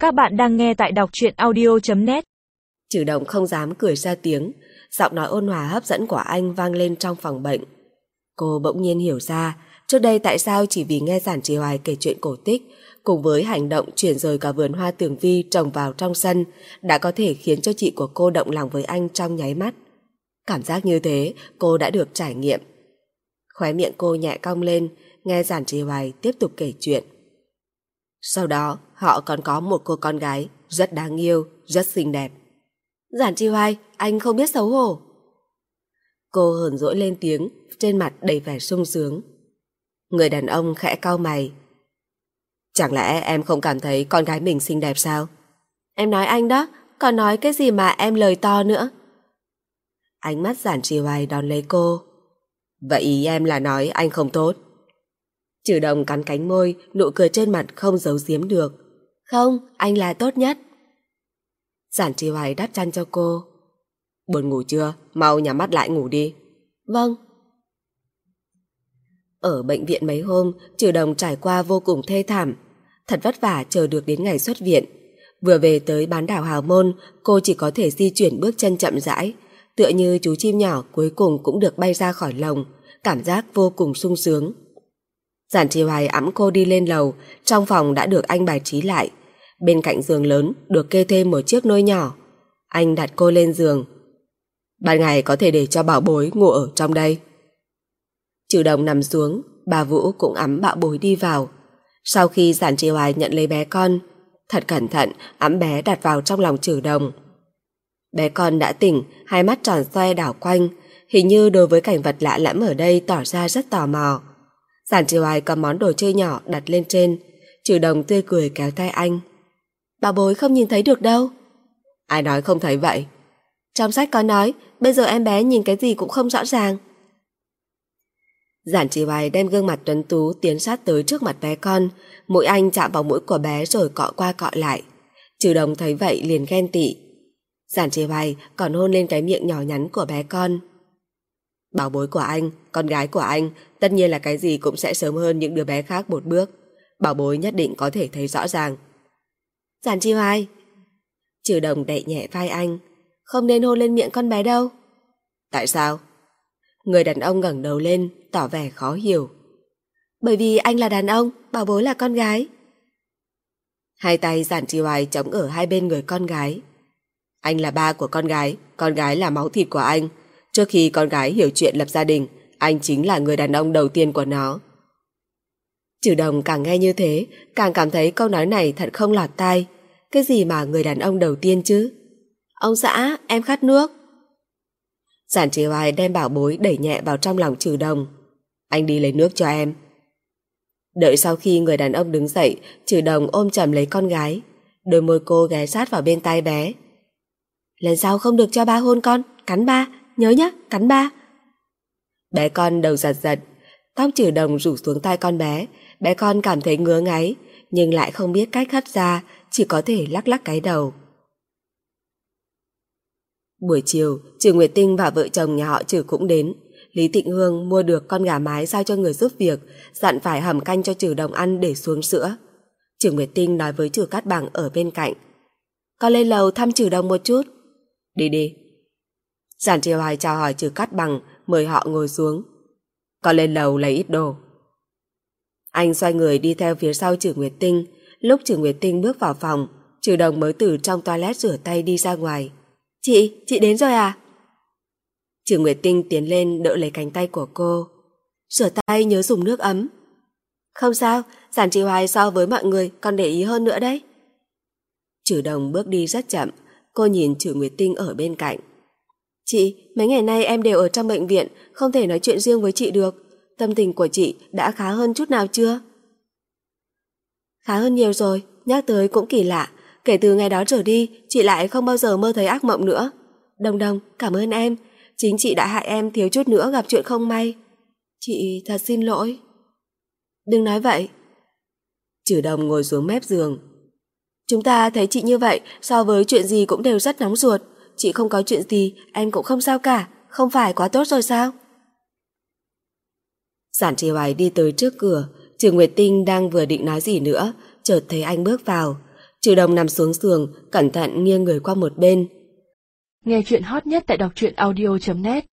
Các bạn đang nghe tại đọc truyện audio.net. Trừ Đồng không dám cười ra tiếng, giọng nói ôn hòa hấp dẫn của anh vang lên trong phòng bệnh. Cô bỗng nhiên hiểu ra, trước đây tại sao chỉ vì nghe Giản Trì Hoài kể chuyện cổ tích, cùng với hành động chuyển rời cả vườn hoa tường vi trồng vào trong sân, đã có thể khiến cho chị của cô động lòng với anh trong nháy mắt. Cảm giác như thế, cô đã được trải nghiệm. Khóe miệng cô nhẹ cong lên, nghe Giản Trì Hoài tiếp tục kể chuyện. Sau đó, họ còn có một cô con gái rất đáng yêu, rất xinh đẹp. Giản Trì Hoài, anh không biết xấu hổ. Cô hờn dỗi lên tiếng, trên mặt đầy vẻ sung sướng. Người đàn ông khẽ cau mày. Chẳng lẽ em không cảm thấy con gái mình xinh đẹp sao? Em nói anh đó, còn nói cái gì mà em lời to nữa. Ánh mắt Giản Trì Hoài đón lấy cô. Vậy ý em là nói anh không tốt? Trừ Đồng cắn cánh môi, nụ cười trên mặt không giấu giếm được. Không, anh là tốt nhất. Giản Trì Hoài đắp chăn cho cô. Buồn ngủ chưa? Mau nhắm mắt lại ngủ đi. Vâng. Ở bệnh viện mấy hôm, Trừ Đồng trải qua vô cùng thê thảm. Thật vất vả chờ được đến ngày xuất viện. Vừa về tới bán đảo Hào Môn, cô chỉ có thể di chuyển bước chân chậm rãi, tựa như chú chim nhỏ cuối cùng cũng được bay ra khỏi lồng, cảm giác vô cùng sung sướng. Giản Trì Hoài ẵm cô đi lên lầu, trong phòng đã được anh bài trí lại. Bên cạnh giường lớn được kê thêm một chiếc nôi nhỏ. Anh đặt cô lên giường. Ban ngày có thể để cho bảo bối ngủ ở trong đây. Trừ Đồng nằm xuống, bà Vũ cũng ẵm bảo bối đi vào. Sau khi Giản Trì Hoài nhận lấy bé con, thật cẩn thận ẵm bé đặt vào trong lòng Trừ Đồng. Bé con đã tỉnh, hai mắt tròn xoe đảo quanh, hình như đối với cảnh vật lạ lẫm ở đây tỏ ra rất tò mò. Giản Trì Hoài cầm món đồ chơi nhỏ đặt lên trên. Trừ Đồng tươi cười kéo tay anh. Bảo bối không nhìn thấy được đâu. Ai nói không thấy vậy? Trong sách có nói, bây giờ em bé nhìn cái gì cũng không rõ ràng. Giản Trì Hoài đem gương mặt tuấn tú tiến sát tới trước mặt bé con, mũi anh chạm vào mũi của bé rồi cọ qua cọ lại. Trừ Đồng thấy vậy liền ghen tị. Giản Trì Hoài còn hôn lên cái miệng nhỏ nhắn của bé con. Bảo bối của anh, con gái của anh, tất nhiên là cái gì cũng sẽ sớm hơn những đứa bé khác một bước. Bảo bối nhất định có thể thấy rõ ràng. Giản Trì Hoài. Trừ Đồng đậy nhẹ vai anh. Không nên hôn lên miệng con bé đâu. Tại sao? Người đàn ông ngẩng đầu lên, tỏ vẻ khó hiểu. Bởi vì anh là đàn ông, bảo bối là con gái. Hai tay Giản Trì Hoài chống ở hai bên người con gái. Anh là ba của con gái là máu thịt của anh. Trước khi con gái hiểu chuyện lập gia đình, anh chính là người đàn ông đầu tiên của nó. Trừ Đồng càng nghe như thế, càng cảm thấy câu nói này thật không lọt tai. Cái gì mà người đàn ông đầu tiên chứ? Ông xã, em khát nước. Giản Trì Hoài đem bảo bối đẩy nhẹ vào trong lòng Trừ Đồng. Anh đi lấy nước cho em. Đợi sau khi người đàn ông đứng dậy, Trừ Đồng ôm chầm lấy con gái. Đôi môi cô ghé sát vào bên tai bé. Lần sau không được cho ba hôn con, cắn ba, nhớ nhá, cắn ba. Bé con đầu giật giật, tóc Trừ Đồng rủ xuống tai con bé. Bé con cảm thấy ngứa ngáy, nhưng lại không biết cách hất ra, chỉ có thể lắc lắc cái đầu. Buổi chiều, Trừ Nguyệt Tinh và vợ chồng nhà họ Trừ cũng đến. Lý Tịnh Hương mua được con gà mái giao cho người giúp việc, dặn phải hầm canh cho Trừ Đồng ăn để xuống sữa. Trừ Nguyệt Tinh nói với Trừ Cát Bằng ở bên cạnh. Con lên lầu thăm Trừ Đồng một chút. Đi đi. Giản Trì Hoài chào hỏi Trừ Cát Bằng, mời họ ngồi xuống. Con lên lầu lấy ít đồ. Anh xoay người đi theo phía sau Trừ Nguyệt Tinh. Lúc Trừ Nguyệt Tinh bước vào phòng, Trừ Đồng mới từ trong toilet rửa tay đi ra ngoài. Chị đến rồi à? Trừ Nguyệt Tinh tiến lên đỡ lấy cánh tay của cô. Rửa tay nhớ dùng nước ấm. Không sao, Giản Trì Hoài so với mọi người còn để ý hơn nữa đấy. Trừ Đồng bước đi rất chậm. Cô nhìn Trừ Nguyệt Tinh ở bên cạnh. Chị, mấy ngày nay em đều ở trong bệnh viện, không thể nói chuyện riêng với chị được. Tâm tình của chị đã khá hơn chút nào chưa? Khá hơn nhiều rồi, nhắc tới cũng kỳ lạ. Kể từ ngày đó trở đi, chị lại không bao giờ mơ thấy ác mộng nữa. Đồng Đồng, cảm ơn em. Chính chị đã hại em thiếu chút nữa gặp chuyện không may. Chị thật xin lỗi. Đừng nói vậy. Trừ Đồng ngồi xuống mép giường. Chúng ta thấy chị như vậy, so với chuyện gì cũng đều rất nóng ruột. Chị không có chuyện gì, em cũng không sao cả. Không phải quá tốt rồi sao? Giản Trì Hoài đi tới trước cửa. Trừ Nguyệt Tinh đang vừa định nói gì nữa, chợt thấy anh bước vào. Trừ Đồng nằm xuống giường, cẩn thận nghiêng người qua một bên. Nghe chuyện hot nhất tại đọc truyện audio.net